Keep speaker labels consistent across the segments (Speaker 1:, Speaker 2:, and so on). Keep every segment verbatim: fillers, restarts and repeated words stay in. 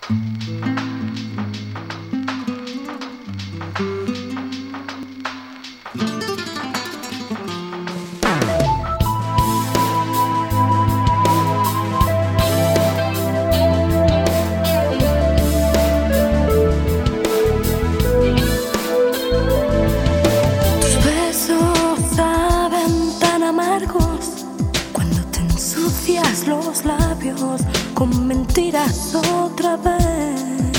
Speaker 1: Los labios con mentiras otra vez.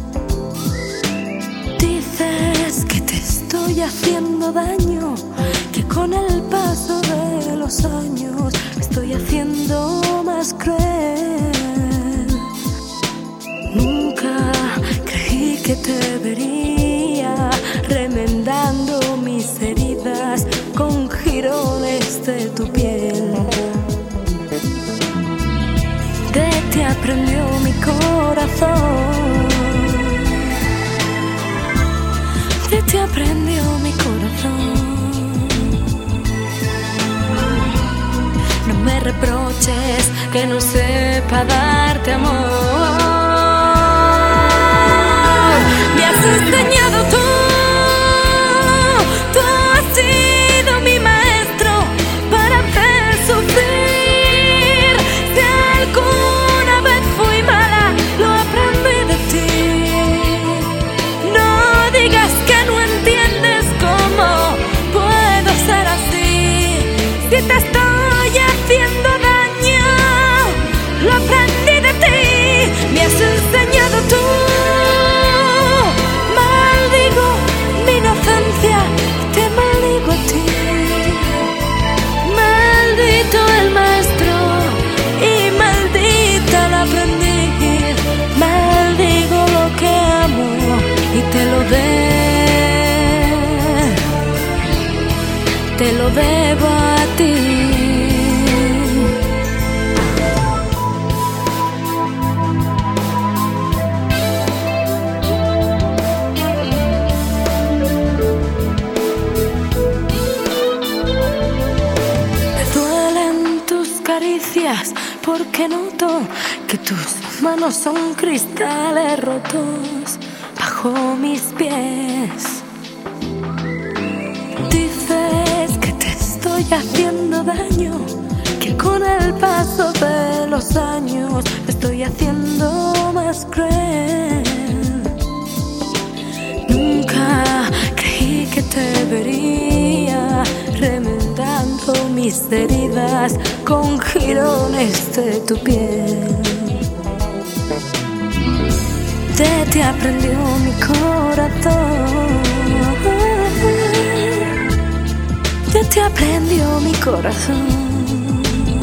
Speaker 1: Dices que te estoy haciendo daño, que con el paso de los años me estoy haciendo más cruel. Nunca creí que te vería remendando mis heridas con jirones de tu piel. De ti aprendió mi corazón, de ti aprendió mi corazón. No me reproches que no sepa darte amor. Me has enseñado tú, tú has sido mi maestro para hacer sufrir. Si alguna vez fui mala, lo aprendí de ti. No digas que no entiendes cómo puedo ser así. Si te estoy haciendo daño, lo aprendí de ti. Me has enseñado tú. Maldigo mi inocencia, te maldigo a ti. Maldito el maestro y maldita la aprendí. Maldigo lo que amo y te lo debo, te lo debo a ti. Porque noto que tus manos son cristales rotos bajo mis pies. Dices que te estoy haciendo daño, que con el paso de los años me estoy haciendo más cruel. Nunca creí que te vería remendando mis heridas con jirones de tu piel. De ti aprendió mi corazón, de ti aprendió mi corazón.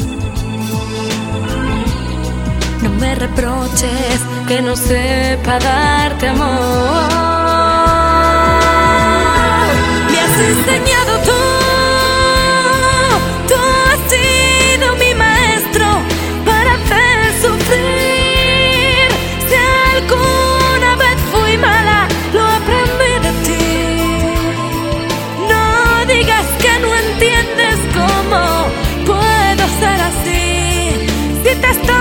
Speaker 1: No me reproches que no sepa darte amor. Me has enseñado tú. Te estoy